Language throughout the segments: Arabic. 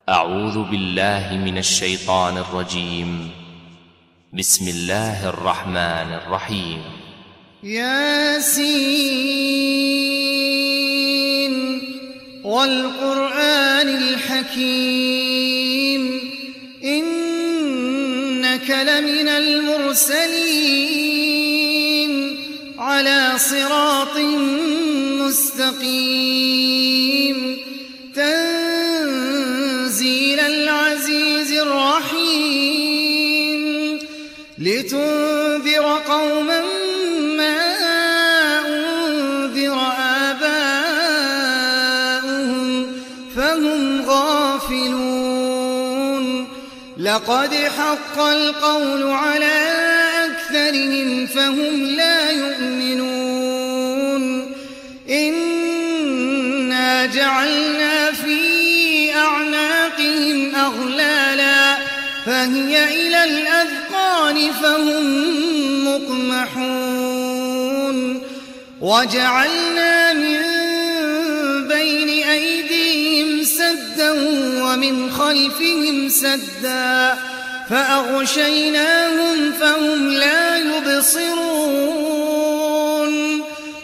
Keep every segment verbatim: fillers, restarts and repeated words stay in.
أعوذ بالله من الشيطان الرجيم. بسم الله الرحمن الرحيم. ياسين والقرآن الحكيم إنك لمن المرسلين على صراط مستقيم تنزيل العزيز الرحيم لتنذر قوما ما أنذر آباؤهم فهم غافلون لقد حق القول على أكثرهم فهم لا يؤمنون إنا جعلنا في أعناقهم أغلالا فهي إلى الأذقان فهم مقمحون وجعلنا من بين أيديهم سدا ومن خلفهم سدا فأغشيناهم فهم لا يبصرون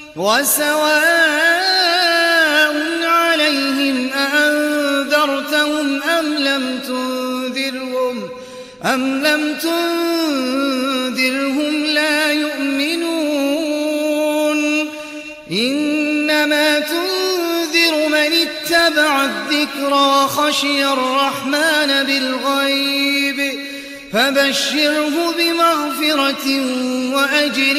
وسواء عليهم أأنذرتهم أم لم تنذرهم أم لم تنذرهم لا يؤمنون إنما تنذر من اتبع الذكر وخشي الرحمن بالغيب فبشره بمغفرة وأجر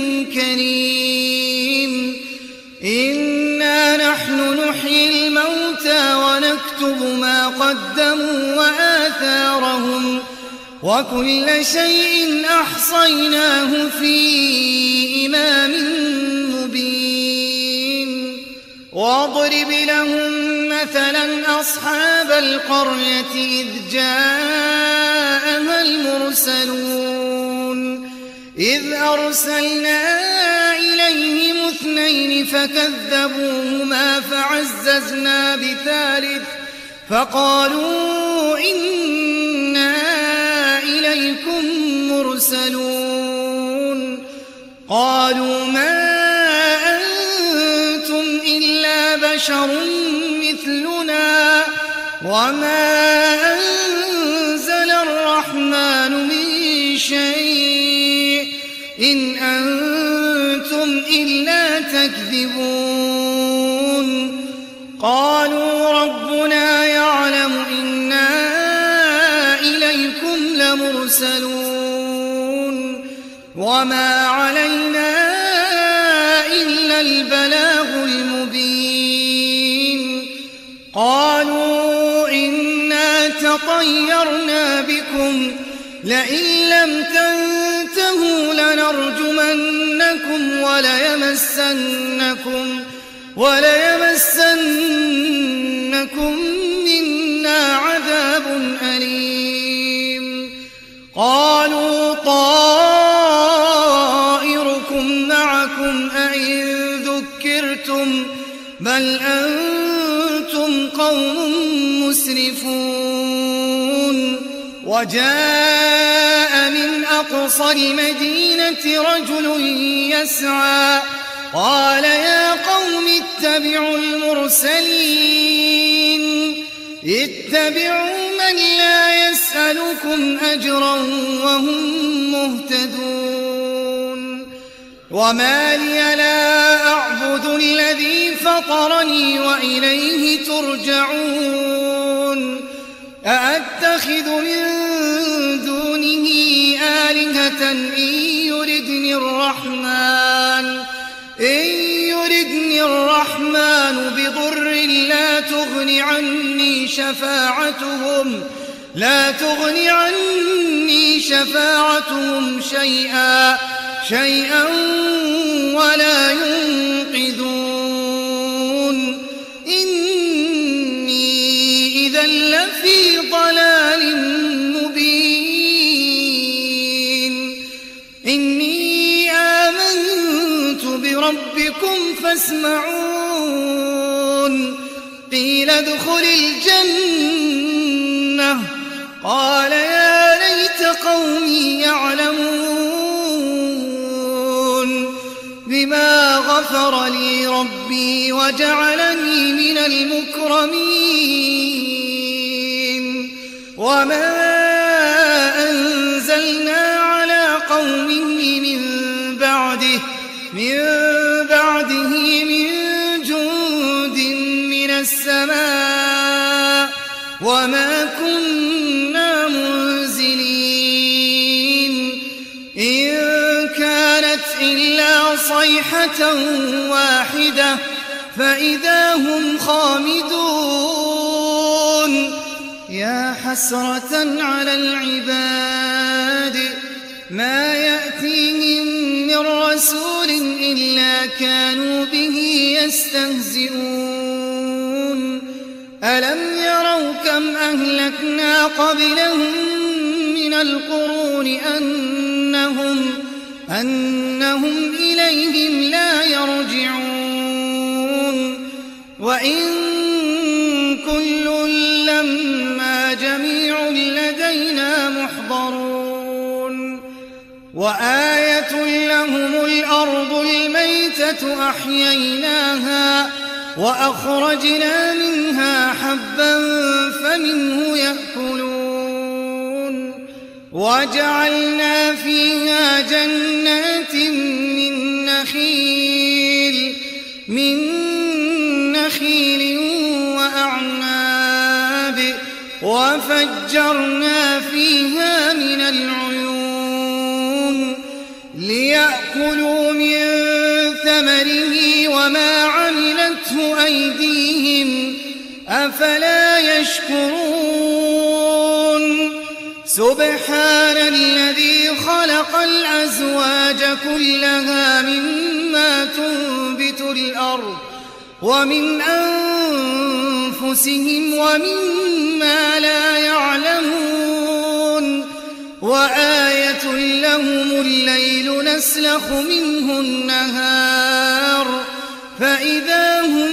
كريم إنا نحن نحيي الموتى ونكتب ما قدموا وآثارهم وكل شيء أحصيناه في إمام مبين واضرب لهم مثلا أصحاب القرية إذ جاءها المرسلون إذ أرسلنا إليهم اثنين فكذبوهما فعززنا بثالث فقالوا إنا إليكم مرسلون قالوا ما أنتم إلا بشر مثلنا وما أنزل الرحمن من شيء إن أنتم إلا تكذبون قالوا ربنا يعلم إنا إليكم لمرسلون وما علينا إلا البلاغ المبين قالوا إنا تطيرنا بكم لئن لم تنتهوا لنرجمنكم وليمسنكم وليمسنكم منا عذاب أليم قالوا طائركم معكم أئن ذكرتم بل أنتم قوم مسرفون وجاء من أقصى المدينة رجل يسعى قال يا قوم اتبعوا المرسلين اتبعوا من لا يسألكم أجرا وهم مهتدون وما لي لا أعبد الذي فطرني وإليه ترجعون أأتخذ من دونه آلهة إن يردني الرحمن إن يردني الرحمن بضر لا تغن عني شفاعتهم لا تغن عني شفاعتهم شيئا شيئا ولا ينقذون إني إذا لفي ضلال مبين إني آمنت بربكم فاسمعون قيل ادخل الجنة غفر لي ربي وجعلني من المكرمين وما أنزلنا على قومه من بعده من بعده من جند من السماء وما كنا منزلين إن كانت إلا صيحة واحدة فإذا هم خامدون يا حسرة على العباد ما يأتيهم من رسول إلا كانوا به يستهزئون ألم يروا كم أهلكنا قبلهم من القرون أنهم أنهم إليهم لا يرجعون وإن كل لما جميع لدينا محضرون وآية لهم الأرض الميتة أحييناها وأخرجنا منها حبا فمنه يأكلون وجعلنا فيها جنات من نخيل من نخيل وأعناب وفجرنا فيها من العيون ليأكلوا من ثمره وما عملته أيديهم أفلا يشكرون سبحان الذي خلق الأزواج كلها مما تنبت الأرض ومن أنفسهم ومما لا يعلمون وآية لهم الليل نسلخ منه النهار فإذا هم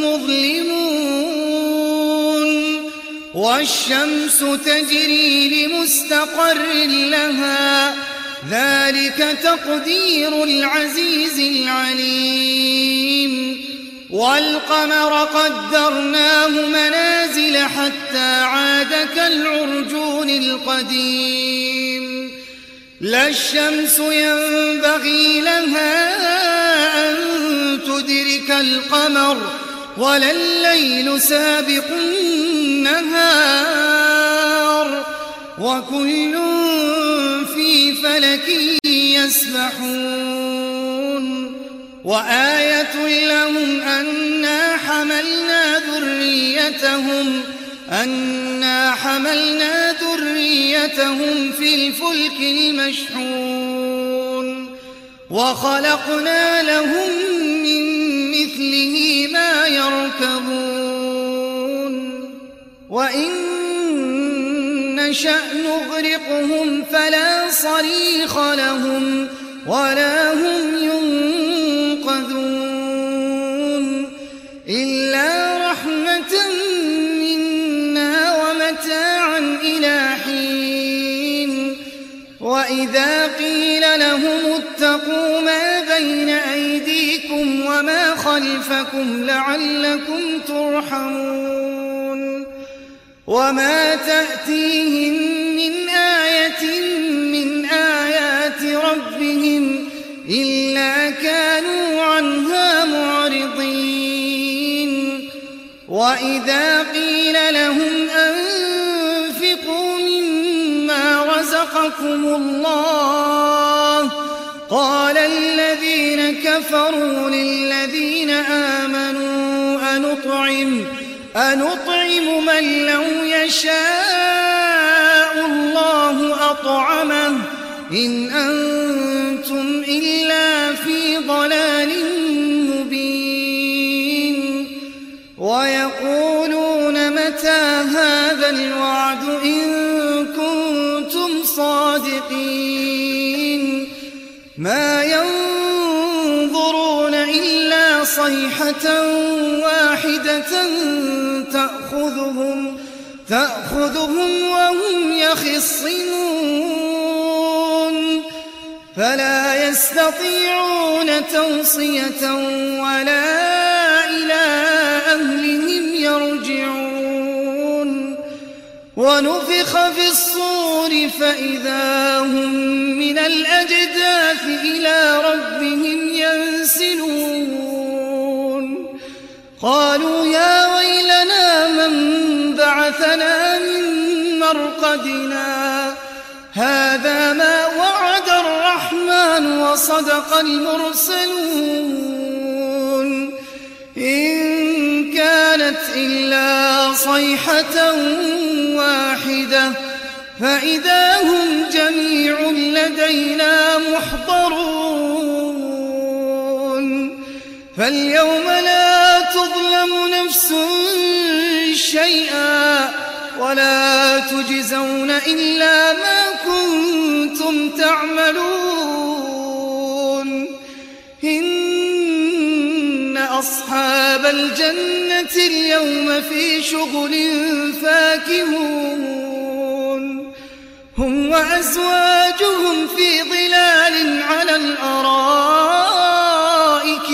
مظلمون والشمس تجري لمستقر لها ذلك تقدير العزيز العليم والقمر قدرناه منازل حتى عاد كالعرجون القديم لا الشمس ينبغي لها أن تدرك القمر ولا الليل سابق النهار وكل في فلك يسبحون وآية لهم أنا حملنا ذريتهم أنا حملنا ذريتهم في الفلك المشحون وخلقنا لهم من مثله ما يركبون وإن نشأ نغرقهم فلا صريخ لهم ولا هم ينقذون إلا رحمة منا ومتاعا إلى حين وإذا قيل لهم اتقوا ما بين أيديكم وما خلفكم لعلكم ترحمون وما تأتيهم من آية من آيات ربهم إلا كانوا عنها معرضين وإذا قيل لهم أنفقوا مما رزقكم الله قال الذين كفروا للذين آمنوا أنطعم أنطعم من لو يشاء الله أطعمه إن أنتم إلا في ضلال مبين ويقولون متى هذا الوعد إن كنتم صادقين ما ينظرون إلا صيحة واحدة تأخذهم تأخذهم وهم يخصمون فلا يستطيعون توصية ولا إلى أهلهم يرجعون ونفخ في الصور فإذا هم من الأجداث إلى ربهم ينسلون قالوا يا ويلنا من بعثنا من مرقدنا هذا ما وعد الرحمن وصدق المرسلون إن كانت إلا صيحة واحدة فإذا هم جميع لدينا محضرون فاليوم لا تظلم نفس شيئا ولا تجزون إلا ما كنتم تعملون إن أصحاب الجنة اليوم في شغل فاكهون هم وأزواجهم في ظلال على الأرائك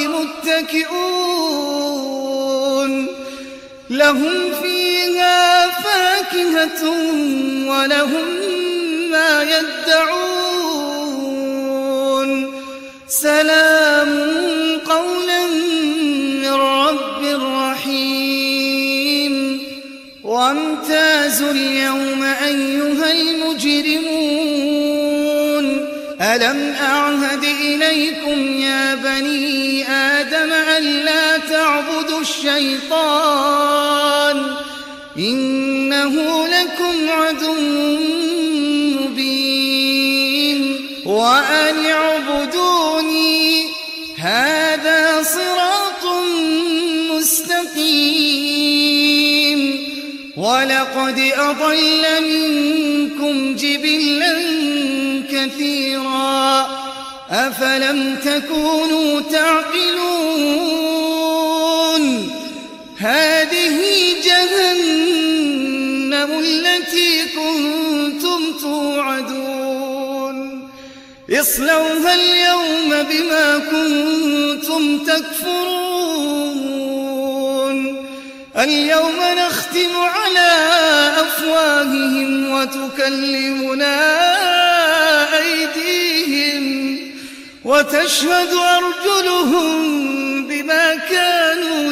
متكئون لهم فيها فاكهة ولهم ما يدعون سلام قولا من رب رحيم وامتازوا اليوم أيها المجرمون ألم أعهد إليكم يا بني آدم ألا تعبدوا الشيطان إنه لكم عدو مبين وأن اعبدوني هذا صراط مستقيم ولقد أضل منكم جبلا كثيرا أفلم تكونوا تعقلون هذه جهنم التي كنتم توعدون اصلوها اليوم بما كنتم تكفرون اليوم نختم على أفواههم وتكلمنا أيديهم وتشهد أرجلهم بما كانوا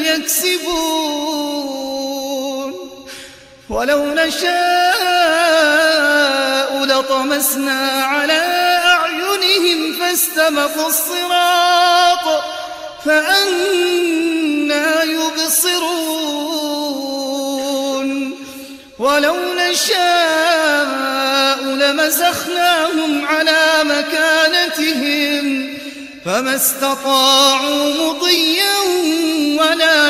يكسبون ولو نشاء لطمسنا على أعينهم فاستبقوا الصراط فأنى يبصرون ولو نشاء لمسخناهم على مكانتهم فما استطاعوا مضيا ولا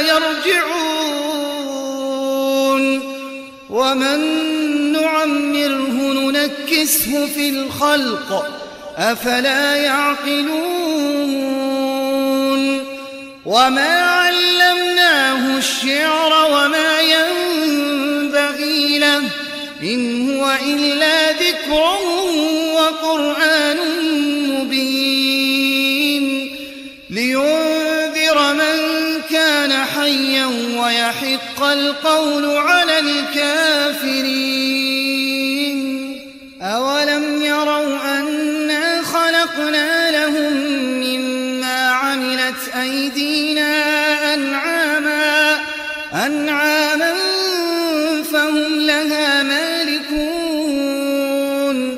يرجعون ومن نعمره ننكسه في الخلق أفلا يعقلون وما علمناه الشعر وما ينبغي له إن هو إلا ذكر وقرآن مبين لينذر من كان حيا ويحق القول على الكافرين أولم يروا أنا خلقنا لهم مما عملت أيدينا أنعاما أنعاما فهم لها مالكون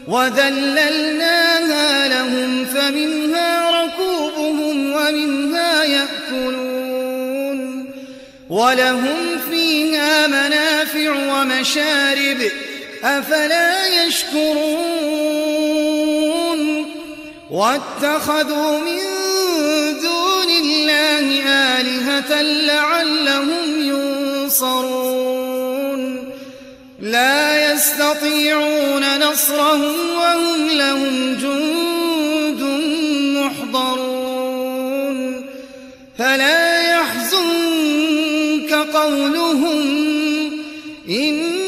وذللناها لهم فمنها ركوبهم ومنها يأكلون ولهم فيها منافع ومشارب أفلا يشكرون واتخذوا من دون الله آلهة لعلهم ينصرون لا يستطيعون نصرهم وهم لهم جند محضرون فلا يحزنك قولهم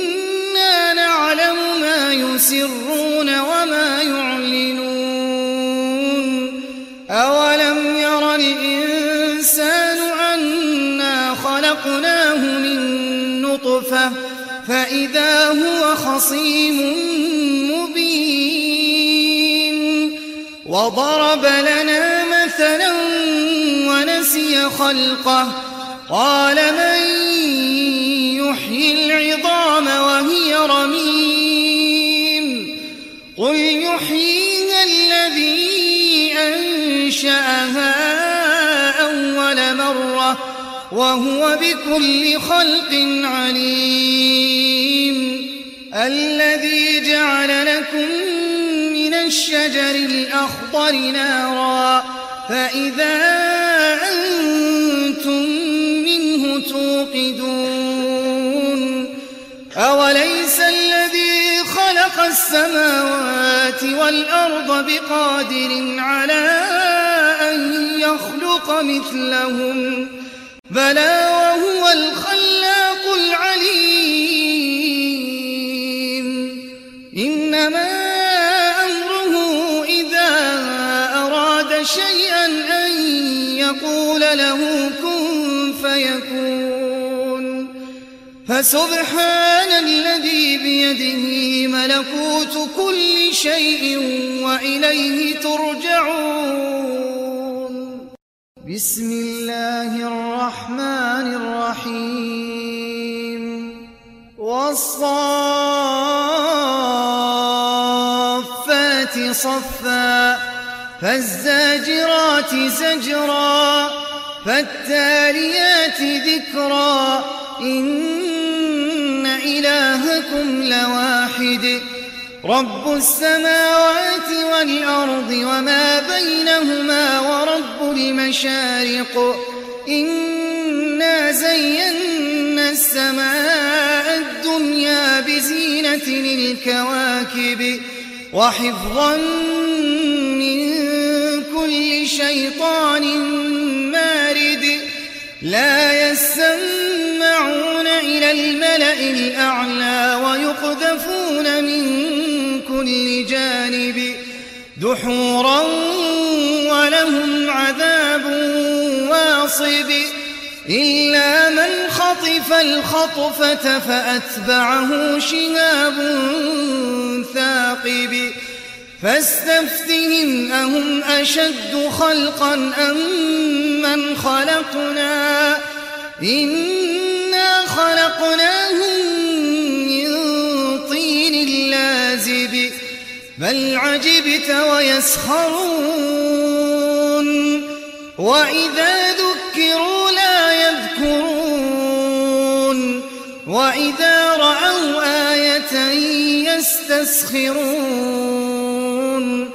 إنا نعلم ما يسرون وما يعلنون فإذا هو خصيم مبين وضرب لنا مثلا ونسي خلقه قال من يحيي العظام وهي رميم قل يحييها الذي أنشأها أول مرة وهو بكل خلق عليم الذي جعل لكم من الشجر الأخضر نارا فإذا أنتم منه توقدون أوليس الذي خلق السماوات والأرض بقادر على أن يخلق مثلهم بلى وهو الخلاق العليم إنما أمره إذا أراد شيئا أن يقول له كن فيكون فسبحان الذي بيده ملكوت كل شيء وإليه ترجعون بسم الله الرحمن الرحيم والصافات صفا فالزاجرات زجرا فالتاليات ذكرا إن إلهكم لواحد رب السماوات والأرض وما بينهما ورب المشارق إنا زينا السماء الدنيا بزينة الكواكب وحفظا من كل شيطان مارد لا يسمعون إلى الملأ الأعلى ويقذفون من كل جانب دحورا ولهم عذاب واصب إلا من خطف الخطفة فأتبعه شهاب ثاقب فاستفتهم أهم أشد خلقا أم من خلقنا إنا خلقناهم من طين لازب بل عجبت ويسخرون وإذا ذكروا لا يذكرون وإذا رأوا آية يستسخرون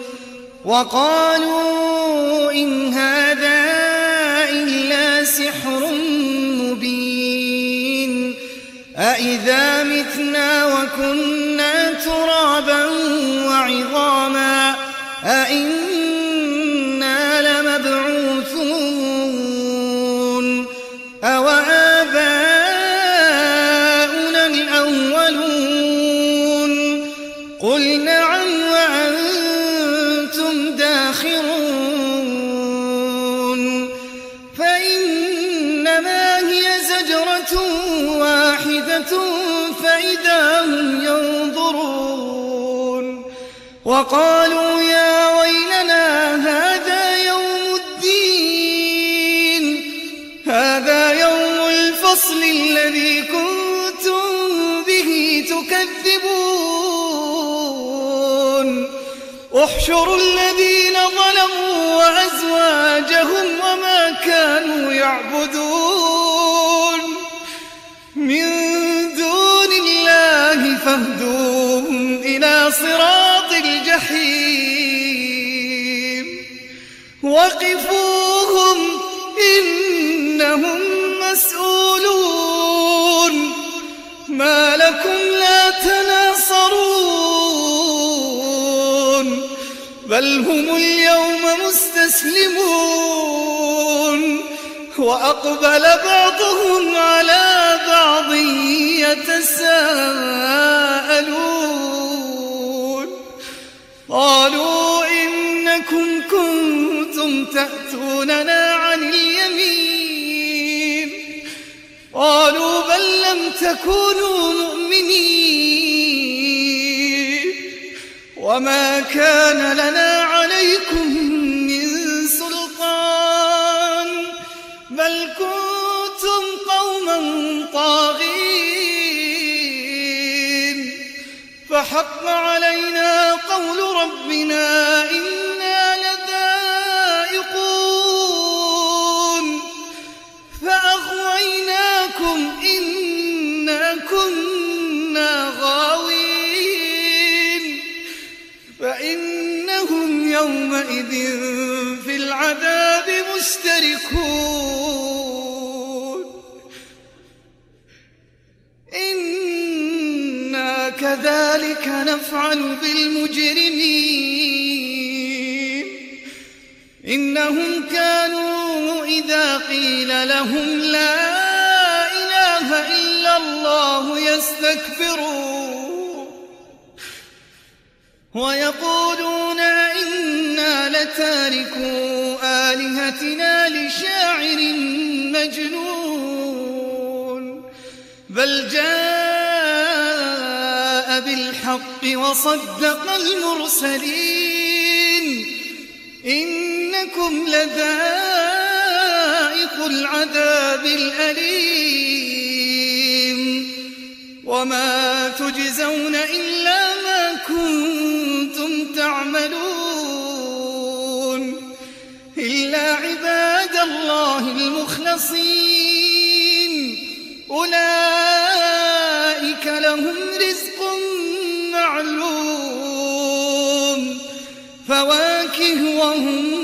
وقالوا إن هذا إلا سحر مبين أإذا متنا وكنا ترابا وعظاما أإنا لمبعوثون أوآباؤنا الأولون قل نعم وأنتم داخرون فإنما هي زجرة واحدة فإذا هم ينظرون وقالوا يا ويلنا هذا يوم الدين هذا يوم الفصل الذي كنتم به تكذبون احشروا الذين ظلموا وأزواجهم وما كانوا يعبدون من دون الله فاهدوهم إلى صراط الجحيم وقفوهم إنهم مسؤولون ما لكم لا تناصرون بل هم اليوم مستسلمون وأقبل بعضهم على بعض يتساءلون قالوا إنكم كنتم تأتوننا عن اليمين قالوا بل لم تكونوا مؤمنين مؤمنين وما كان لنا عليكم من سلطان بل كنتم قوما طاغين فحق علينا قول ربنا إنا لذائقون فأغويناكم إنا كنا غاوين فإنهم يومئذ في العذاب مشتركون إنا كذلك نفعل بالمجرمين إنهم كانوا إذا قيل لهم لا إله إلا الله يستكبرون ويقولون إنا لتاركو آلهتنا لشاعر مجنون بل جاء بالحق وصدق المرسلين إنكم لذائق العذاب الأليم وما تجزون إلا ما كنتم تعملون إلا عباد الله المخلصين أولئك لهم رزق معلوم فواكه وهم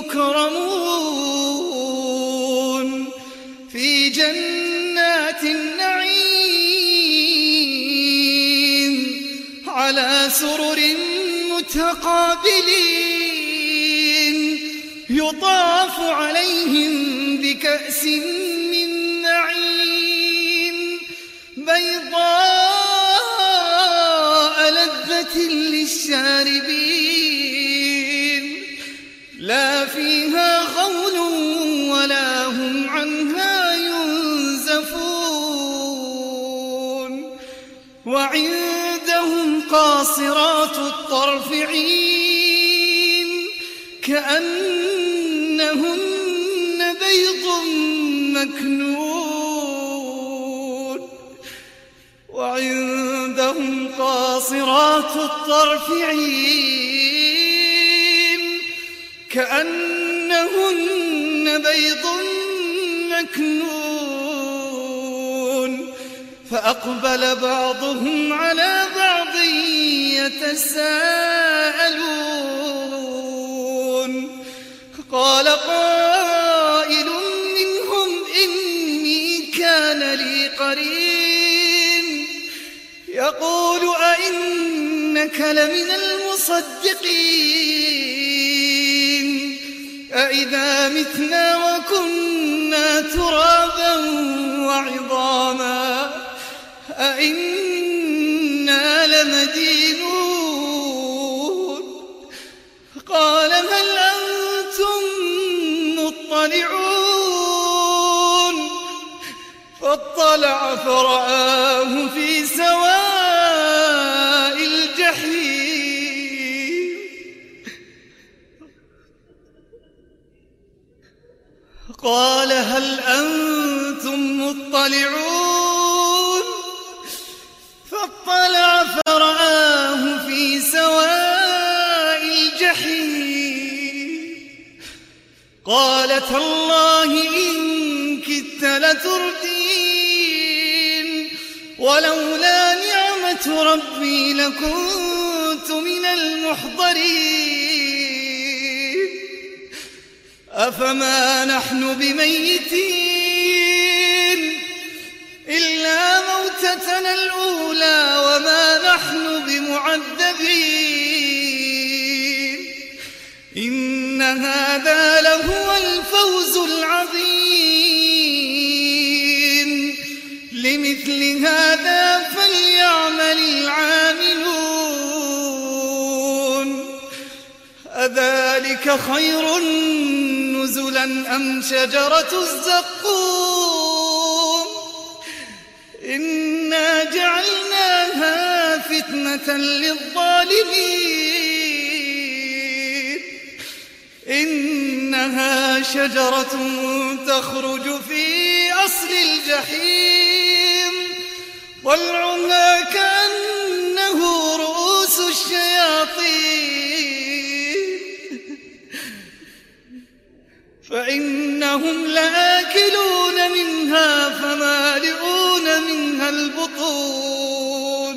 مكرمون في جنات النعيم على سرر متقابلين يطاف عليهم بكأس من معين بيضاء لذة للشاربين لا فيها غول ولا هم عنها ينزفون وعندهم قاصرات الطرف عين كأنهن بيض مكنون وعندهم قاصرات الطرف عين كأنهن بيض مكنون فأقبل بعضهم على بعض يتساءلون قال قائل منهم إني كان لي قرين يقول أئنك لمن المصدقين أئذا متنا وكنا ترابا وعظاما أئنا لمدينون قال هل أنتم مطلعون فاطلع فرآه في سواء الجحيم قال هل أنتم مطلعون فاطلع فرآه في سواء الجحيم قال تالله إن كدت لتردين ولولا نعمة ربي لكنت من المحضرين أفما نحن بميتين إلا موتتنا الأولى وما نحن بمعذبين إن هذا لهو الفوز العظيم لمثل هذا فليعمل العاملون أذلك خير نزلا أم شجرة الزقوم إنا جعلنا فتنة للظالمين إنها شجرة تخرج في أصل الجحيم طلعها كأنه رؤوس الشياطين فإنهم لآكلون منها فمالئون منها البطون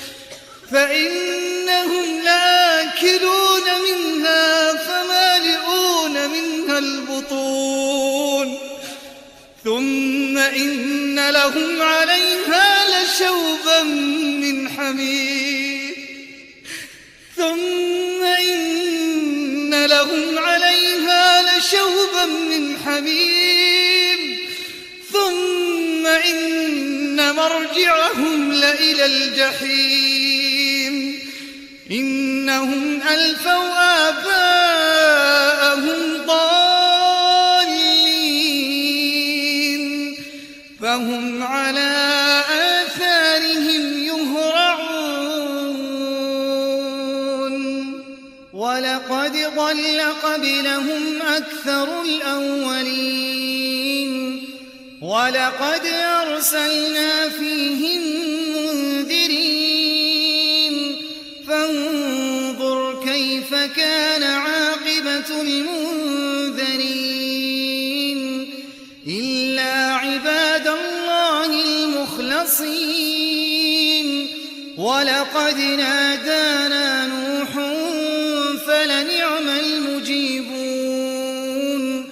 فإنهم لآكلون منها فمالئون منها البطون ثم إن لهم عليها لشوبا من حميم ثم إن لهم عليها لشوبا من حميم ثم إن مرجعهم لإلى الجحيم إنهم ألفوا آباءهم ضالين فهم على آثارهم يهرعون ولقد ضل قبلهم أكثر الأولين ولقد أرسلنا فيهم منذرين فانظر كيف كان عاقبة المنذرين إلا عباد الله المخلصين ولقد نادانا نوح فلنعم المجيبون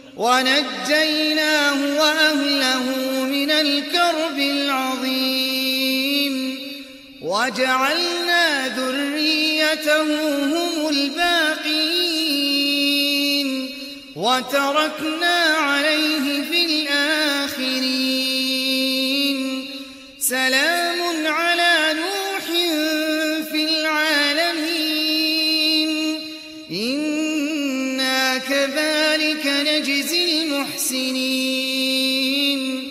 ونجيناه وأهله من الكرب العظيم وجعلنا ذريته هم الباقين وتركنا عليه في الآخرين سلام على نوح في العالمين إنا كذلك نجزي المحسنين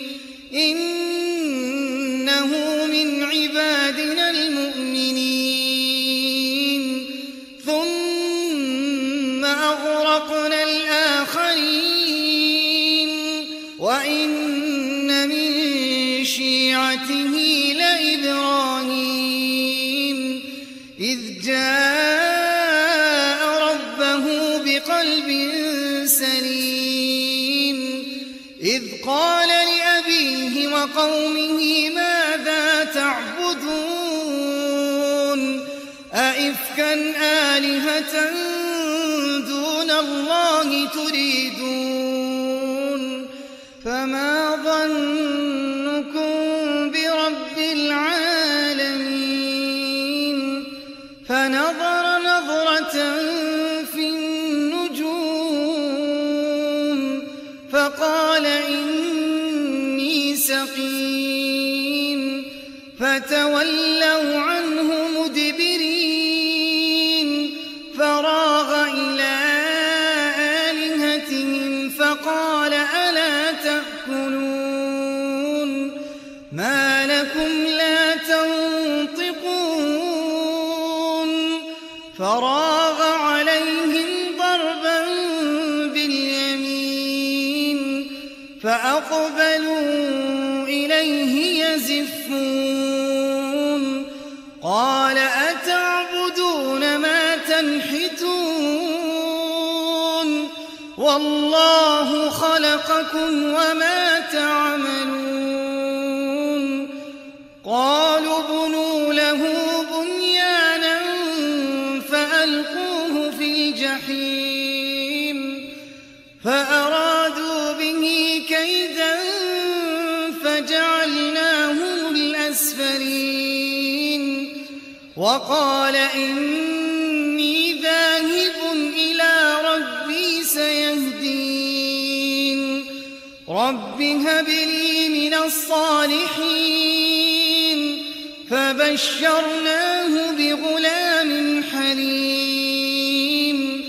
إنه من عبادنا المؤمنين ثم أغرقنا الآخرين وإن من شيعته لإبراهيم إذ جاء ربه بقلب سليم إذ قال لأبيه وقومه ماذا تعبدون أئفكا آلهة دون الله تريدون فما ظنكم برب العالمين فنظر نظرة في النجوم فقال إني سقيم فتولوا عنه مدبرين فراغ إلى آلهتهم فقال ألا تأكلون ما لكم لا تنطقون فراغ عليهم ضربا باليمين فأقبلوا إليه يزفون قال أتعبدون ما تنحتون والله خلقكم وما تعملون قالوا ابنوا له بنيانا فألقوه في الجحيم فأرادوا به كيدا فجعلناهم الأسفلين وقال إني ذاهب إلى ربي سيهدين رب هب لي من الصالحين فبشرناه بغلام حليم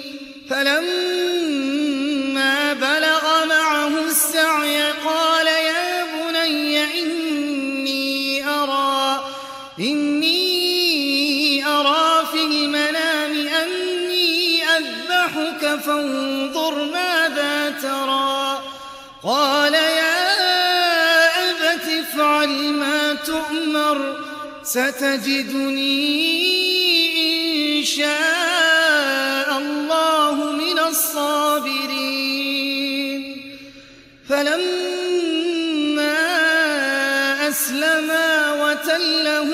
فلما بلغ معه السعي قال يا بني إني أرى إني فانظر ماذا ترى قال يا أبت افعل ما تؤمر ستجدني إن شاء الله من الصابرين فلما أسلما وتله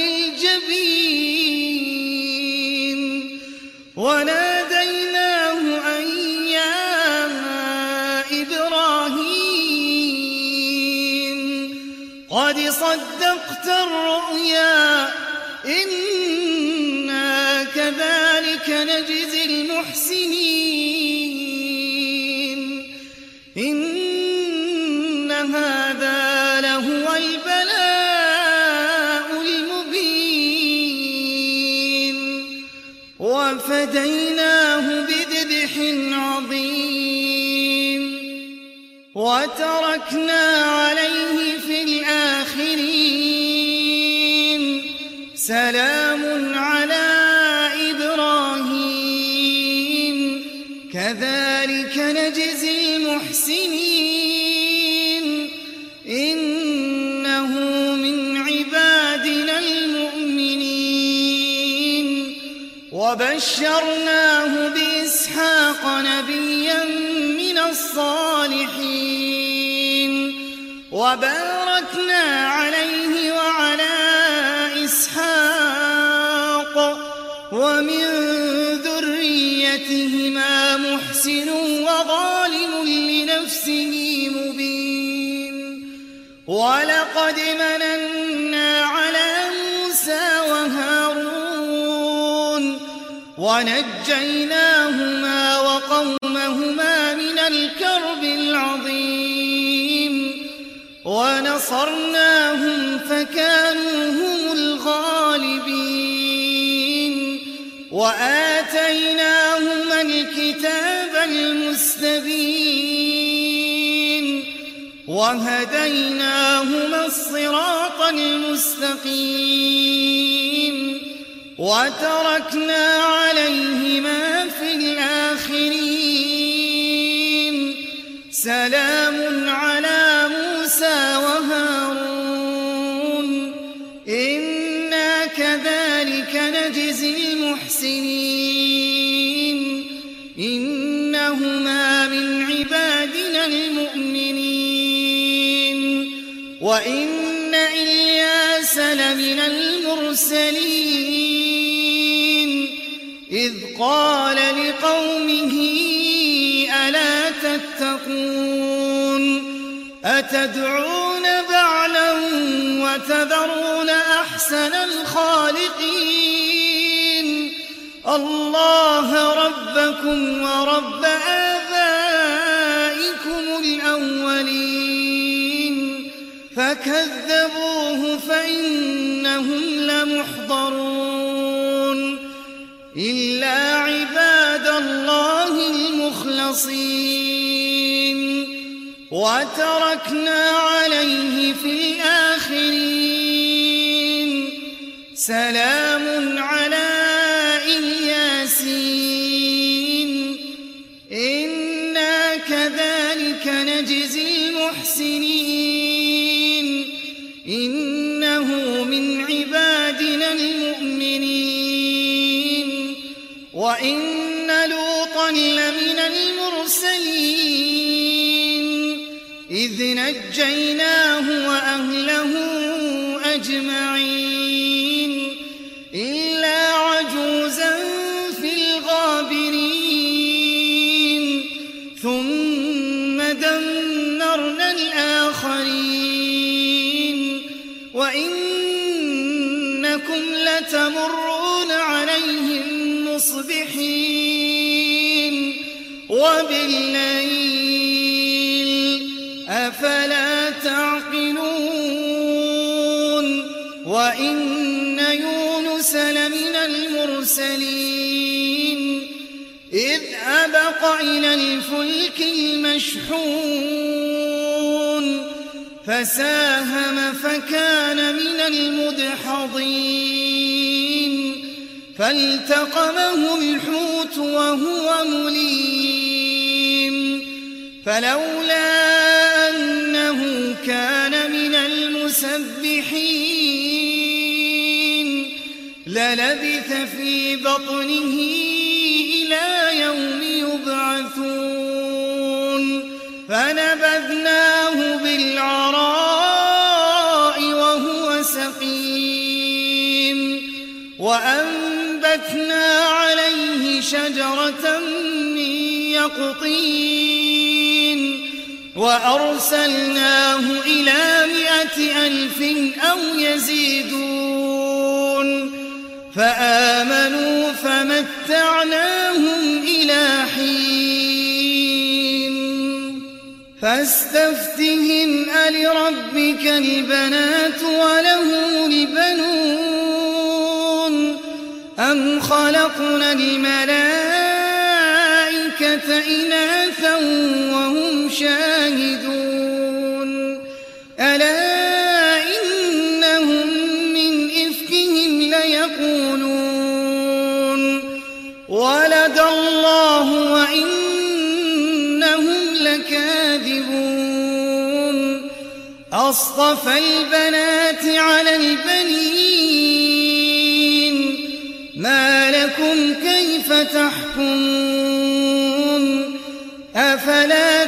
للجبين وناديناه أن يا إبراهيم قد صدقت الرؤيا إنا كذلك نجزي المحسنين إن هذا لهو البلاء المبين وفديناه بذبح عظيم وتركنا عليه في الآخرين سلام على إبراهيم كذلك نجزي المحسنين إنه من عبادنا المؤمنين وبشرناه بإسحاق نبيا من الصالحين وباركنا عليه وعلى إسحاق ومن ذريتهما محسن وظالم لنفسه مبين ولقد مننا على موسى وهارون ونجيناهما وقومهما من الكرب العظيم ونصرناهم فكانوا هم الغالبين وآتيناهما الكتاب المستبين وهديناهما الصراط المستقيم وتركنا عليهما في الآخرين سلام على موسى وهارون إنا كذلك نجزي المحسنين إنهما من عبادنا المؤمنين وإن إلياس لمن المرسلين إذ قال لقومه ألا تتقون أتدعون بعلا وتذرون أحسن الخالقين الله ربكم ورب آبائكم الأولين فكذبوه فإنهم لمحضرون إلا عباد الله المخلصين وتركنا عليه في الآخرين سلام على الياسين إنا كذلك نجزي المحسنين إنه من عبادنا المؤمنين وإن لوطا لمن المرسلين إذ نجيناه وأهله أجمعين إلا عجوزا في الغابرين ثم دمرنا الآخرين وإنكم لتمرون عليهم مصبحين وبالليل أفلا تعقلون وإن يونس لمن المرسلين إذ أبق إلى الفلك المشحون فساهم فكان من المدحضين فالتقمه الحوت وهو مليم فلولا أنه كان من المسبحين للبث في بطنه إلى يوم يبعثون فنبذناه بالعراء وهو سقيم وأنبتنا عليه شجرة من يقطين وأرسلناه إلى مائة ألف أو يزيدون فآمنوا فمتعناهم إلى حين فاستفتهم ألربك البنات وله البنون أم خلقنا الملائكة إناثا وهم شاهدون ألا إنهم من إفكهم ليقولون ولد الله وإنهم لكاذبون أصطفى البنات على البنين ما لكم كيف تحكمون أفلا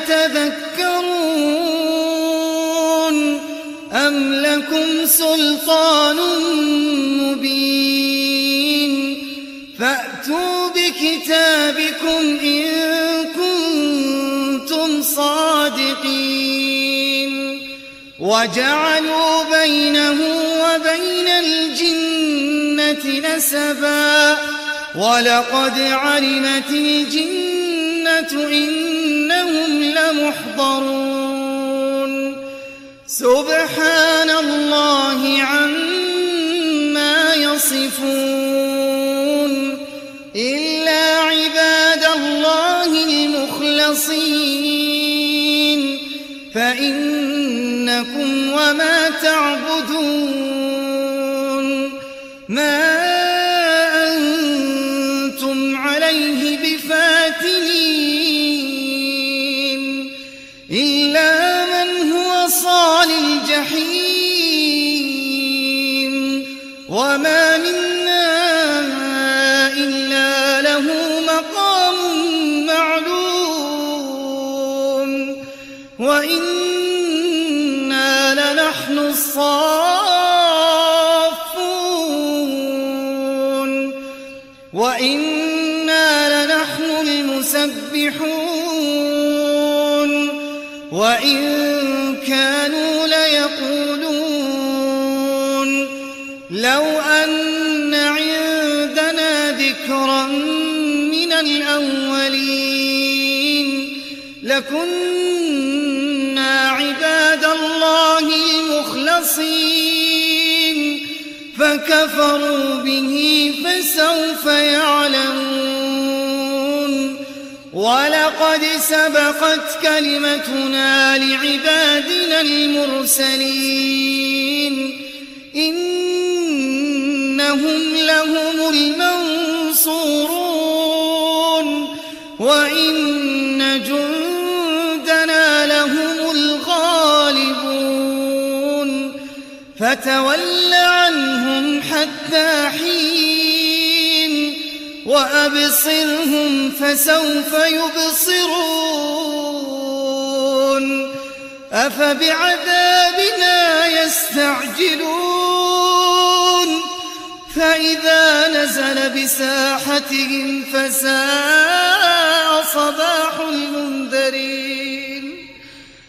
تذكرون أم لكم سلطان مبين فأتوا بكتابكم إن كنتم صادقين وجعلوا بينه وبين الجنة نسبا ولقد علمت الجنة إنهم لمحضرون سبحان الله عما يصفون إلا عباد الله المخلصين فإنكم وما تعبدون ما أنتم عليه بفاتنين إلا من هو صال الجحيم وما منا إلا له مقام معلوم وإنا لنحن الصافون وإنا لنحن المسبحون وإن كانوا ليقولون لو أن عندنا ذكرا من الأولين لكنا عباد الله المخلصين فكفروا به فسوف يعلمون ولقد سبقت كلمتنا لعبادنا المرسلين إنهم لهم المنصورون وإن جندنا لهم الغالبون فتول عنهم حتى حين وأبصرهم فسوف يبصرون أفبعذابنا يستعجلون فإذا نزل بساحتهم فساء صباح المنذرين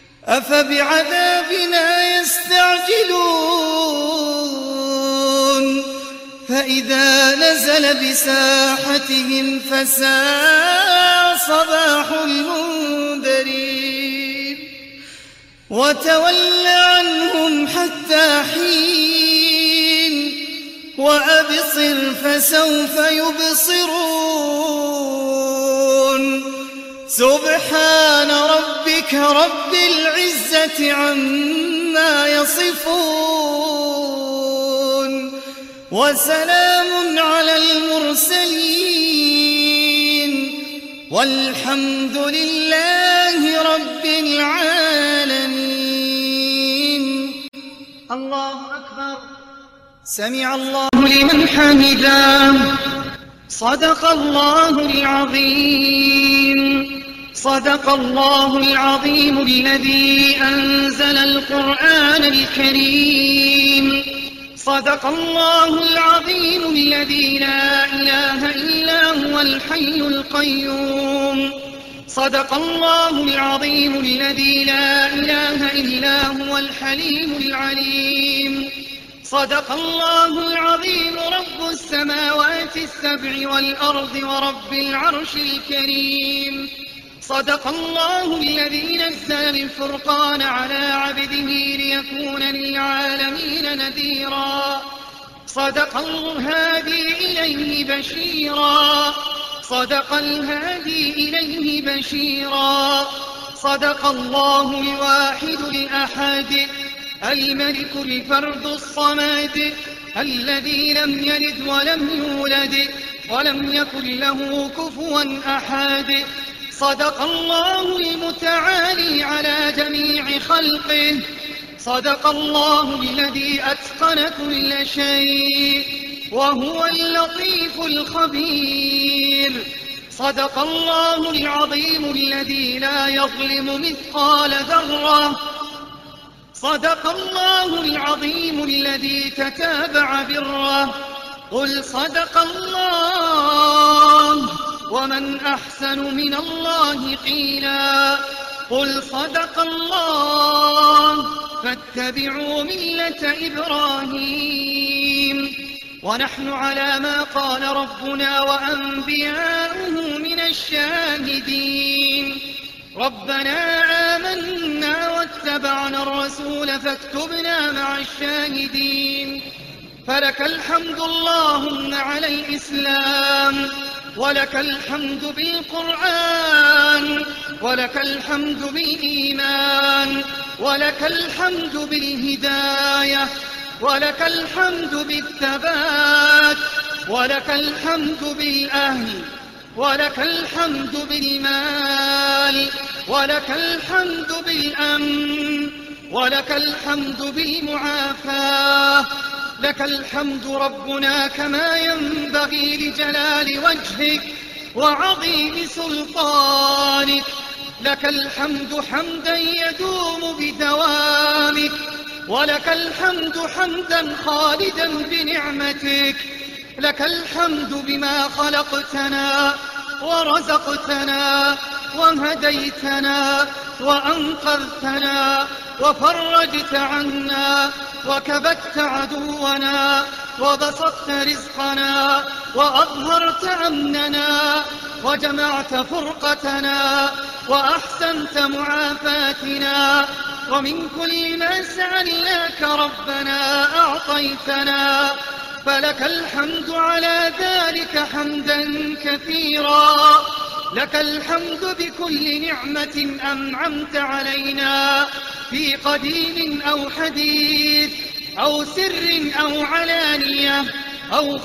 أفبعذابنا يستعجلون فإذا نزل بساحتهم فساء صباح المنذرين وتول عنهم حتى حين وأبصر فسوف يبصرون سبحان ربك رب العزة عما يصفون وسلام على المرسلين والحمد لله رب العالمين. الله أكبر. سمع الله لمن حمده. صدق الله العظيم. صدق الله العظيم الذي أنزل القرآن الكريم. صدق الله العظيم الذي لا إله إلا هو الحي القيوم. صدق الله العظيم الذي لا إله إلا هو الحليم العليم. صدق الله العظيم رب السماوات السبع والأرض ورب العرش الكريم. صدق الله الذي نزل الفرقان على عبده ليكون للعالمين نذيرا. صدق الهادي إليه بشيرا. صدق الهادي إليه بشيرا. صدق الله الواحد الأحد الملك الفرد الصمد الذي لم يلد ولم يولد ولم يكن له كفوا أحد. صدق الله المتعالي على جميع خلقه. صدق الله الذي أتقن كل شيء وهو اللطيف الخبير. صدق الله العظيم الذي لا يظلم مثقال ذرة. صدق الله العظيم الذي تتابع بره. قل صدق الله ومن أحسن من الله قيلا. قل صدق الله فاتبعوا ملة إبراهيم. ونحن على ما قال ربنا وأنبياؤه من الشاهدين. ربنا آمنا واتبعنا الرسول فاكتبنا مع الشاهدين. فلك الحمد اللهم على الإسلام ولك الحمد بالقرآن ولك الحمد بالإيمان ولك الحمد بالهداية ولك الحمد بالثبات ولك الحمد بالأهل ولك الحمد بالمال ولك الحمد بالأمن ولك الحمد بالمعافاة. لك الحمد ربنا كما ينبغي لجلال وجهك وعظيم سلطانك. لك الحمد حمدا يدوم بدوامك ولك الحمد حمدا خالدا بنعمتك. لك الحمد بما خلقتنا ورزقتنا وهديتنا وأنقذتنا وفرجت عنا وكبت عدونا وبسطت رزقنا وأظهرت أمننا وجمعت فرقتنا وأحسنت معافاتنا. ومن كل ما سألناك ربنا أعطيتنا. فلك الحمد على ذلك حمدا كثيرا. لك الحمد بكل نعمة أنعمت علينا في قديم أو حديث أو سر أو علانية أو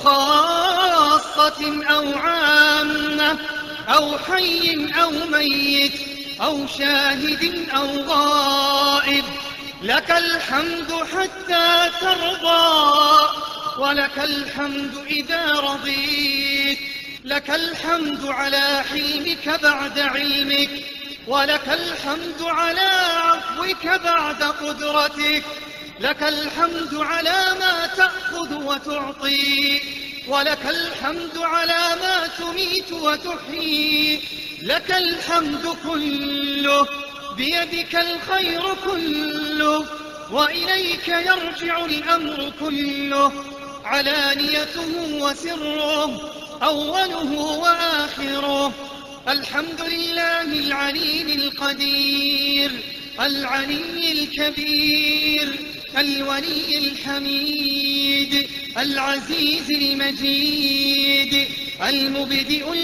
خاصة أو عامة أو حي أو ميت أو شاهد أو غائب. لك الحمد حتى ترضى ولك الحمد إذا رضيت. لك الحمد على حلمك بعد علمك ولك الحمد على عفوك بعد قدرتك. لك الحمد على ما تأخذ وتعطي ولك الحمد على ما تميت وتحيي. لك الحمد كله بيدك الخير كله وإليك يرجع الأمر كله علانيته وسره أوله وآخره. الحمد لله العليم القدير العلي الكبير الولي الحميد العزيز المجيد المبدئ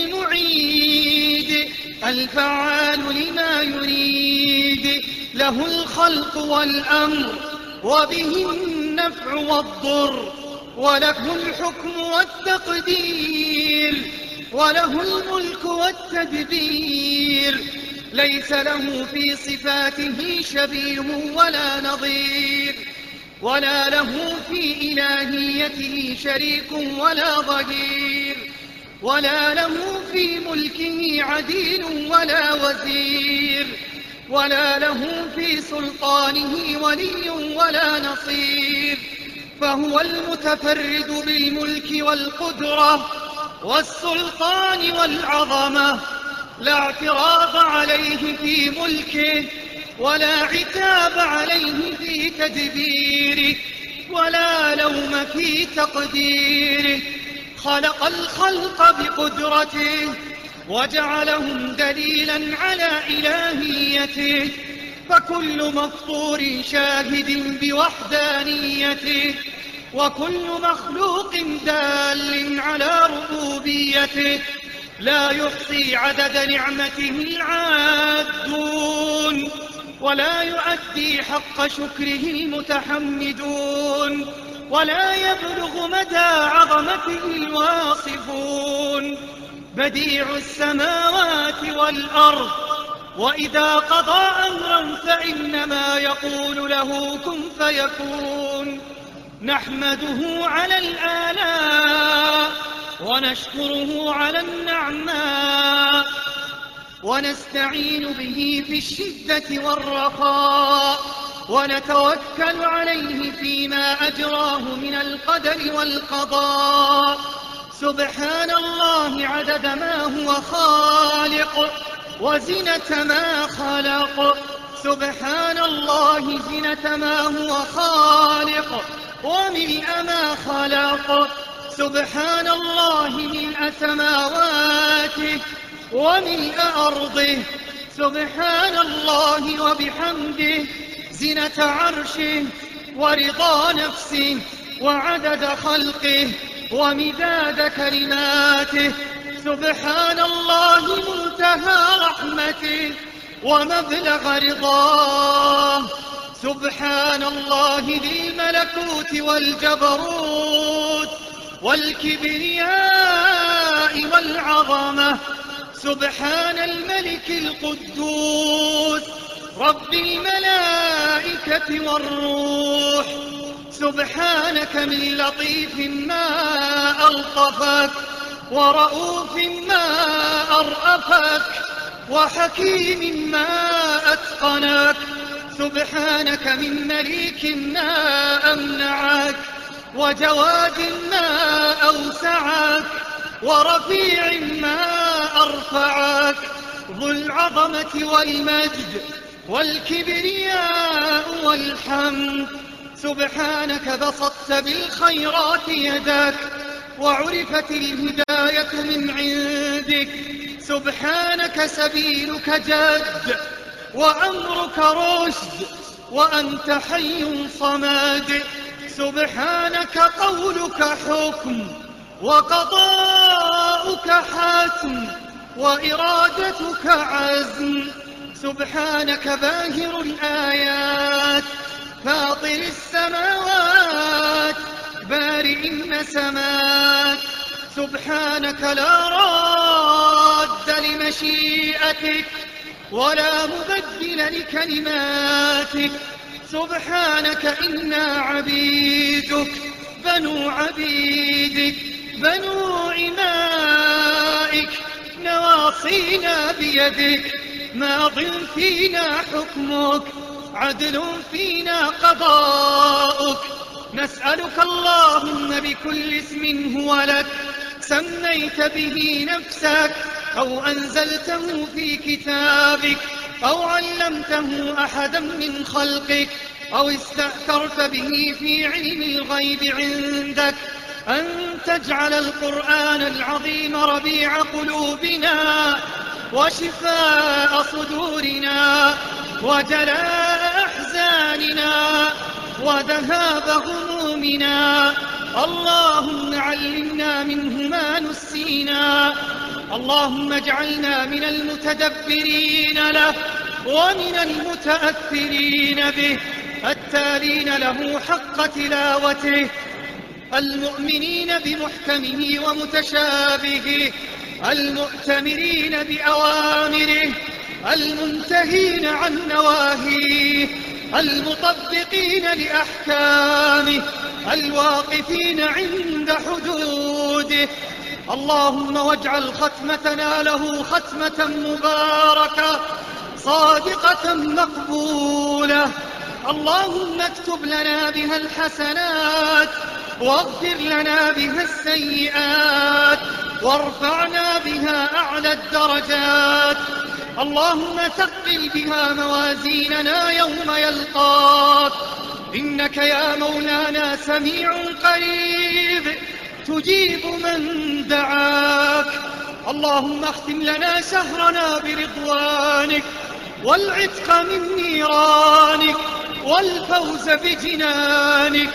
المعيد الفعال لما يريد. له الخلق والأمر وبه النفع والضر وله الحكم والتقدير، وله الملك والتدبير، ليس له في صفاته شبيه ولا نظير، ولا له في إلهيته شريك ولا ظهير، ولا له في ملكه عديل ولا وزير، ولا له في سلطانه ولي ولا نصير، فهو المتفرد بالملك والقدرة والسلطان والعظمة، لا اعتراض عليه في ملكه، ولا عتاب عليه في تدبيره، ولا لوم في تقديره. خلق الخلق بقدرته وجعلهم دليلا على إلهيته، فكل مفطور شاهد بوحدانيته، وكل مخلوق دال على ربوبيته، لا يحصي عدد نعمته العادون، ولا يؤدي حق شكره المتحمدون، ولا يبلغ مدى عظمته الواصفون. بديع السماوات والأرض، وإذا قضى أمرا فإنما يقول له كن فيكون. نحمده على الآلاء، ونشكره على النعماء، ونستعين به في الشدة والرخاء، ونتوكل عليه فيما أجراه من القدر والقضاء. سبحان الله عدد ما هو خالق، وزنة ما خلق. سبحان الله زنة ما هو خالق، وملء ما خلق. سبحان الله ملء سماواته وملء أرضه. سبحان الله وبحمده زنة عرشه، ورضا نفسه، وعدد خلقه، ومداد كلماته. سبحان الله منتهى رحمته ومبلغ رضاه. سبحان الله ذي الملكوت والجبروت والكبرياء والعظمة. سبحان الملك القدوس رب الملائكة والروح. سبحانك من لطيف ما ألطفك، ورؤوف ما أرأفك، وحكيم ما أتقنك. سبحانك من مليك ما أمنعك، وجواد ما أوسعك، ورفيع ما أرفعك. ذو العظمة والمجد والكبرياء والحمد. سبحانك بسطت بالخيرات يدك، وعرفت الهداية من عندك. سبحانك سبيلك جد، وأمرك رشد، وأنت حي صمد. سبحانك قولك حكم، وقضاؤك حتم، وإرادتك عزم. سبحانك باهر الآيات، فاطر السماوات، بارئ النسمات. سبحانك لا راد لمشيئتك، ولا مبدل لكلماتك. سبحانك إنا عبيدك، بنو عبيدك، بنو إمائك، نواصينا بيدك، ماض فينا حكمك، عدل فينا قضاؤك. نسألك اللهم بكل اسم هو لك، سميت به نفسك، أو أنزلته في كتابك، أو علمته أحدا من خلقك، أو استأثرت به في علم الغيب عندك، أن تجعل القرآن العظيم ربيع قلوبنا، وشفاء صدورنا، وجلاء أحزاننا، وذهاب همومنا. اللهم علمنا منه ما نسينا. اللهم اجعلنا من المتدبرين له، ومن المتأثرين به، التالين له حق تلاوته، المؤمنين بمحكمه ومتشابهه، المؤتمرين بأوامره، المنتهين عن نواهيه، المطبقين لأحكامه، الواقفين عند حدوده. اللهم واجعل ختمتنا له ختمة مباركة صادقة مقبولة. اللهم اكتب لنا بها الحسنات، واغفر لنا بها السيئات، وارفعنا بها أعلى الدرجات. اللهم ثقل بها موازيننا يوم يلقاك، إنك يا مولانا سميع قريب تجيب من دعاك. اللهم اختم لنا شهرنا برضوانك، والعتق من نيرانك، والفوز بجنانك.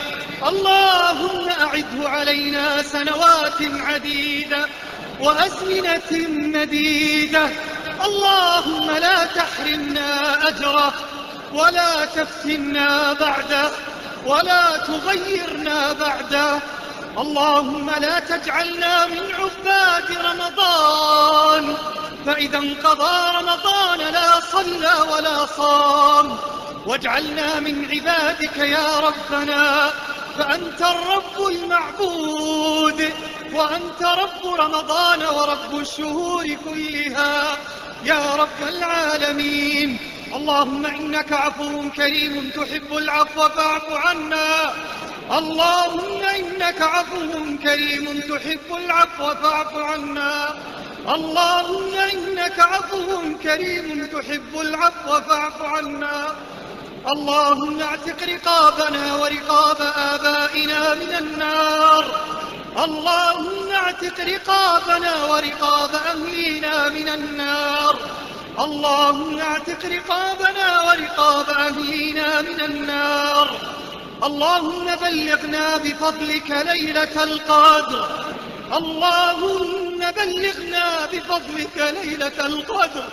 اللهم أعده علينا سنوات عديدة وأزمنة مديدة. اللهم لا تحرمنا أجره، ولا تفتنا بعده، ولا تغيرنا بعده. اللهم لا تجعلنا من عباد رمضان، فإذا انقضى رمضان لا صلى ولا صام. واجعلنا من عبادك يا ربنا، فأنت الرب المعبود، وأنت رب رمضان ورب الشهور كلها يا رب العالمين. اللهم إنك عفو كريم تحب العفو فاعف عنا. اللهم إنك عفو كريم تحب العفو فاعف عنا. اللهم إنك عفو كريم تحب العفو فاعف عنا. اللهم اعتق رقابنا ورقاب آبائنا من النار. اللهم اعتق رقابنا ورقاب أهلينا من النار. اللهم اعتق رقابنا ورقاب أهلينا من النار. اللهم بلغنا بفضلك ليلة القدر. اللهم بلغنا بفضلك ليلة القدر.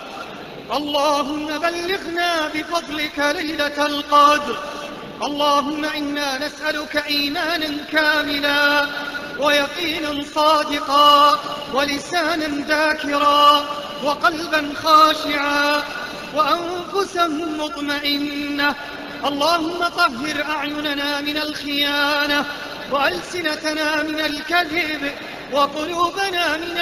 اللهم بلغنا بفضلك ليلة القدر. اللهم إنا نسألك إيمانا كاملا، ويقينا صادقا، ولسانا ذاكرا، وقلبا خاشعا، وأنفسا مطمئنة. اللهم طهر أعيننا من الخيانة، وألسنتنا من الكذب، وقلوبنا من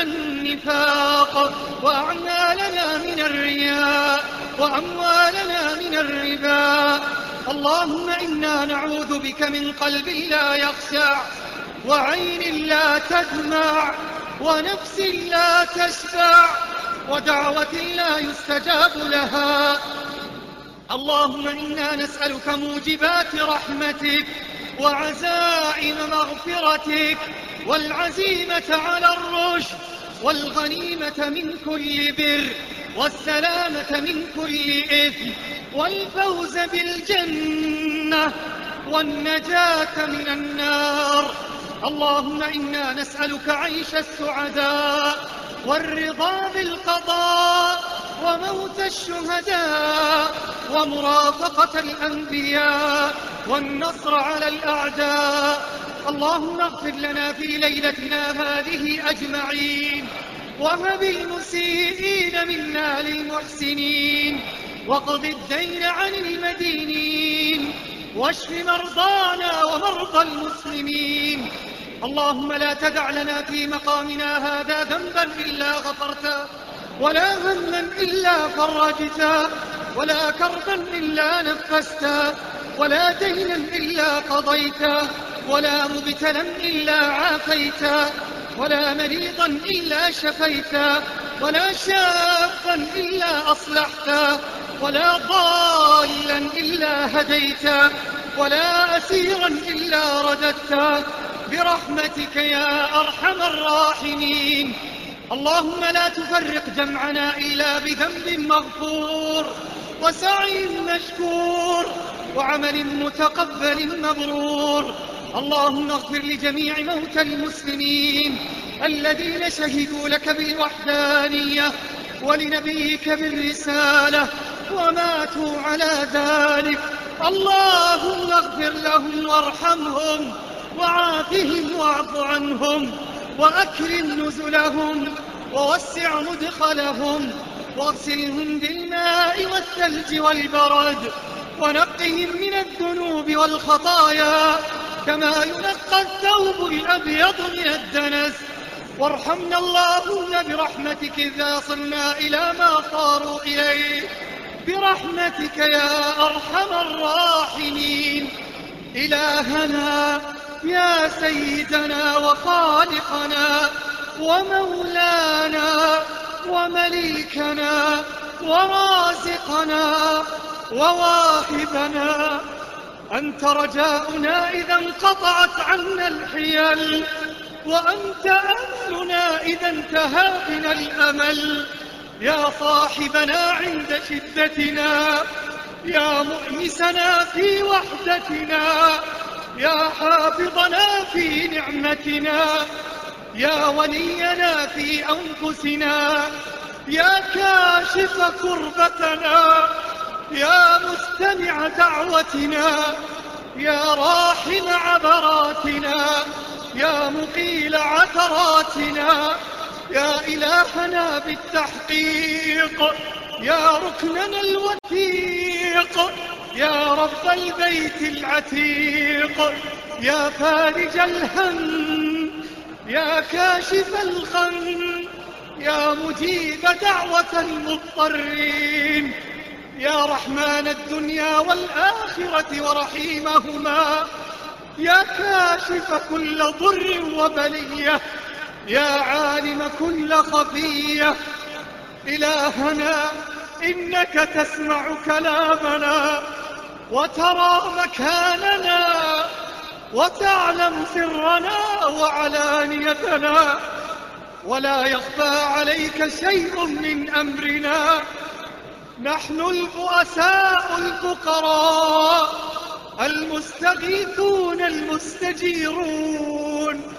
النفاق، وأعمالنا من الرياء، وأموالنا من الربا. اللهم إنا نعوذ بك من قلب لا يخشع، وعين لا تدمع، ونفس لا تشبع، ودعوة لا يستجاب لها. اللهم إنا نسألك موجبات رحمتك، وعزائم مغفرتك، والعزيمة على الرشد، والغنيمة من كل بر، والسلامة من كل إثم، والفوز بالجنة، والنجاة من النار. اللهم إنا نسألك عيش السعداء، والرضا بالقضاء، وموت الشهداء، ومرافقة الأنبياء، والنصر على الأعداء. اللهم اغفر لنا في ليلتنا هذه أجمعين، وهب المسيئين منا للمحسنين، وقض الدين عن المدينين، واشف مرضانا ومرضى المسلمين. اللهم لا تدع لنا في مقامنا هذا ذنبا إلا غفرته، ولا هما إلا فرجته، ولا كربا إلا نفسته، ولا دينا إلا قضيته، ولا مبتلا إلا عافيته، ولا مريضا إلا شفيته، ولا شابا إلا أصلحته، ولا ضالا إلا هديته، ولا أسيرا إلا رددته، برحمتك يا أرحم الراحمين. اللهم لا تفرق جمعنا إلا بذنب مغفور، وسعي مشكور، وعمل متقبل مبرور. اللهم اغفر لجميع موتى المسلمين الذين شهدوا لك بالوحدانية، ولنبيك بالرسالة، وماتوا على ذلك. اللهم اغفر لهم وارحمهم، وعافهم واعف عنهم وأكرم نزلهم ووسع مدخلهم واغسلهم بالماء والثلج والبرد ونقهم من الذنوب والخطايا كما ينقى الثوب الأبيض من الدنس. وارحمنا اللهم برحمتك إذا صرنا إلى ما صاروا إليه برحمتك يا أرحم الراحمين. إلهنا يا سيدنا وخالقنا ومولانا ومليكنا ورازقنا وواهبنا، أنت رجاؤنا إذا انقطعت عنا الحيل، وأنت أملنا إذا انتهى بنا الأمل. يا صاحبنا عند شدتنا، يا مؤنسنا في وحدتنا، يا حافظنا في نعمتنا، يا ولينا في أنفسنا، يا كاشف كربتنا، يا مستمع دعوتنا، يا راحم عبراتنا، يا مقيل عثراتنا، يا إلهنا بالتحقيق، يا ركننا الوثيق، يا رب البيت العتيق، يا فارج الهم، يا كاشف الغم، يا مجيب دعوة المضطرين، يا رحمن الدنيا والآخرة ورحيمهما، يا كاشف كل ضر وبلية، يا عالم كل خفية. إلهنا إنك تسمع كلامنا وترى مكاننا وتعلم سرنا وعلانيتنا، ولا يخفى عليك شيء من أمرنا. نحن البؤساء الفقراء المستغيثون المستجيرون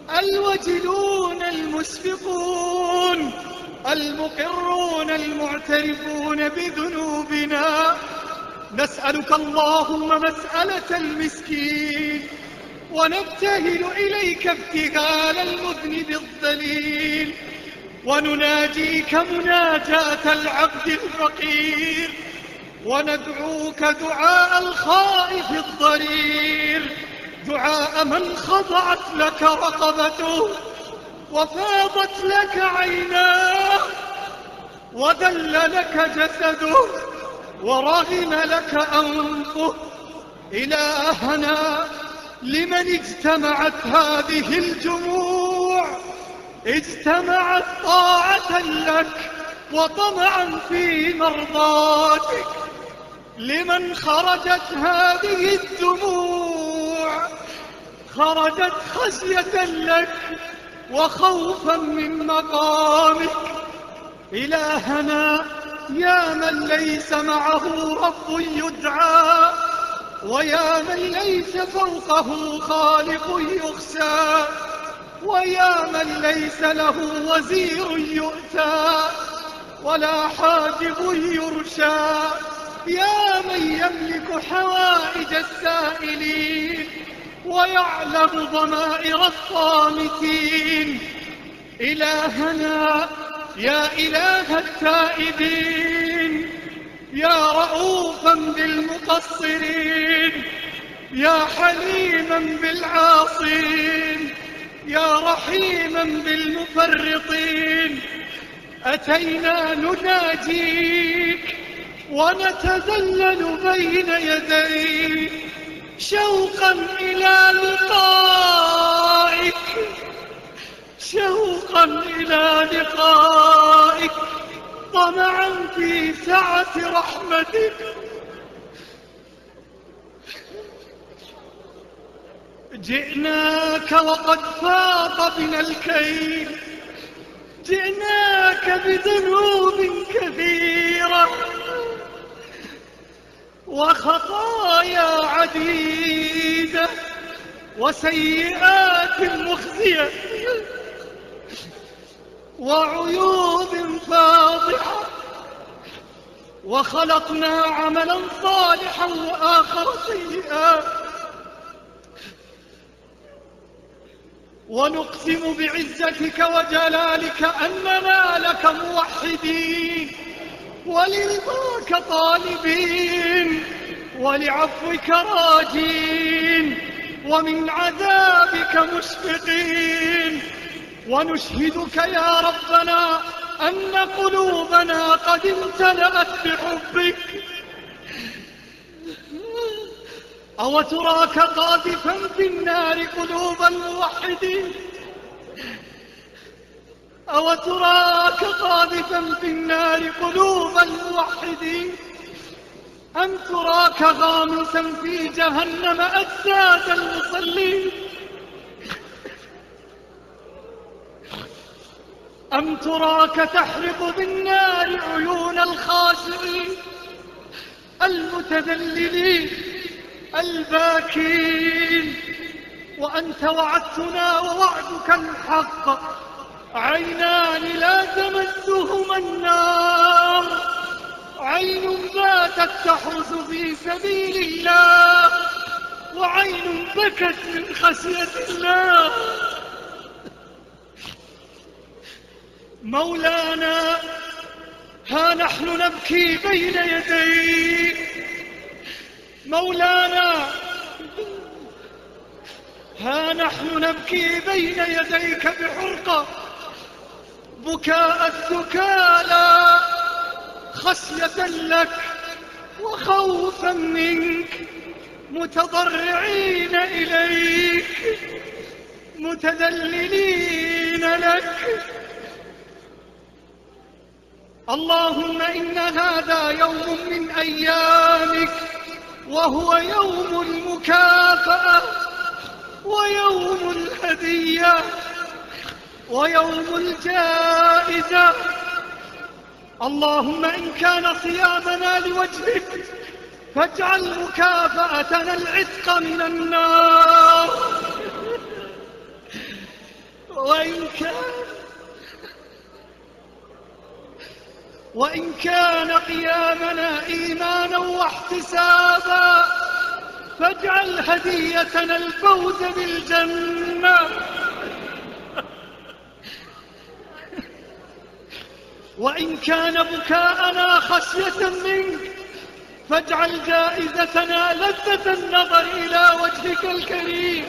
الوجلون المشفقون المقرون المعترفون بذنوبنا. نسألك اللهم مسألة المسكين، ونبتهل إليك ابتهال المذنب الذليل، ونناجيك مناجاة العبد الفقير، وندعوك دعاء الخائف الضرير، دعاء من خضعت لك رقبته وفاضت لك عيناه وذل لك جسده ورغم لك أنفه. إلهنا لمن اجتمعت هذه الجموع؟ اجتمعت طاعة لك وطمعا في مرضاتك. لمن خرجت هذه الدموع؟ خرجت خشية لك وخوفا من مقامك. إلهنا يا من ليس معه رب يدعى، ويا من ليس فوقه خالق يخشى، ويا من ليس له وزير يؤتى ولا حاجب يرشى، يا من يملك حوائج السائلين ويعلم ضمائر الصامتين. إلهنا يا إله التائبين، يا رؤوفا بالمقصرين، يا حليما بالعاصين، يا رحيما بالمفرطين، أتينا نناجيك ونتذلل بين يديك شوقا إلى لقائك، شوقا إلى لقائك، طمعا في سعة رحمتك. جئناك وقد فاض بنا الكيل، جئناك بذنوب كثيرة وخطايا عديدة وسيئات مخزية وعيوب فاضحة، وخلقنا عملا صالحا وآخر سيئا. ونقسم بعزتك وجلالك أننا لك موحدين، ولرضاك طالبين، ولعفوك راجين، ومن عذابك مشفقين. ونشهدك يا ربنا أن قلوبنا قد امتلأت بحبك. أو تراك قاذفا في النار قلوب الموحدين؟ أو تراك قاذفا في النار قلوب الموحدين؟ أم تراك غامسا في جهنم أجساد المصلين؟ أم تراك تحرق بالنار عيون الخاشعين المتذللين الباكين؟ وأنت وعدتنا ووعدك الحق، عينان لا تمسهما النار، عين باتت تحرس في سبيل الله، وعين بكت من خشية الله. مولانا، ها نحن نبكي بين يديك. مولانا، ها نحن نبكي بين يديك بحرقة، بكاء الثكالى، خشية لك وخوفا منك، متضرعين إليك، متذللين لك. اللهم إن هذا يوم من أيامك، وهو يوم المكافأة، ويوم الهدية، ويوم الجائزة. اللهم إن كان صيامنا لوجهك فاجعل مكافأتنا العتق من النار، وإن كان وإن كان قيامنا إيمانا واحتسابا فاجعل هديتنا الفوز بالجنة، وإن كان بكاءنا خشية منك فاجعل جائزتنا لذة النظر إلى وجهك الكريم،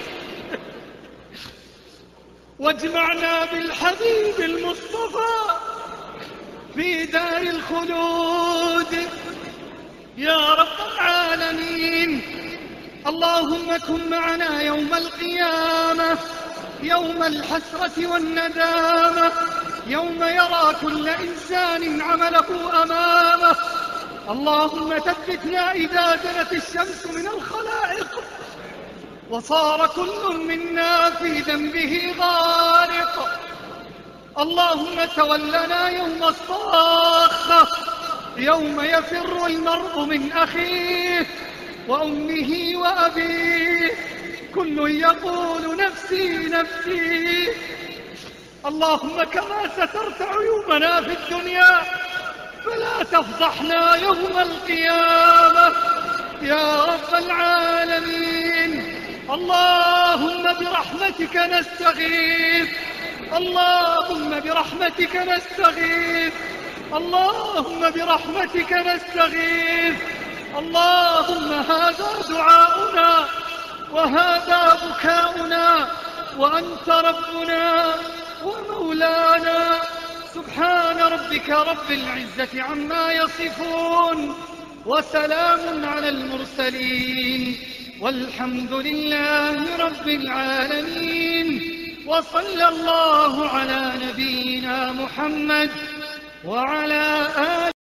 واجمعنا بالحبيب المصطفى في دار الخلود يا رب العالمين. اللهم كن معنا يوم القيامة، يوم الحسرة والندامة، يوم يرى كل إنسان عمله أمامه. اللهم ثبتنا إذا دنت الشمس من الخلائق وصار كل منا في ذنبه غارق. اللهم تولنا يوم الصاخة، يوم يفر المرء من أخيه وأمه وأبيه، كل يقول نفسي نفسي. اللهم كما سترت عيوبنا في الدنيا فلا تفضحنا يوم القيامة يا رب العالمين. اللهم برحمتك نستغيث، اللهم برحمتك نستغيث، اللهم برحمتك نستغيث. اللهم هذا دعاؤنا وهذا بكاؤنا، وأنت ربنا ومولانا. سبحان ربك رب العزة عما يصفون، وسلام على المرسلين، والحمد لله رب العالمين. وصلى الله على نبينا محمد وعلى آله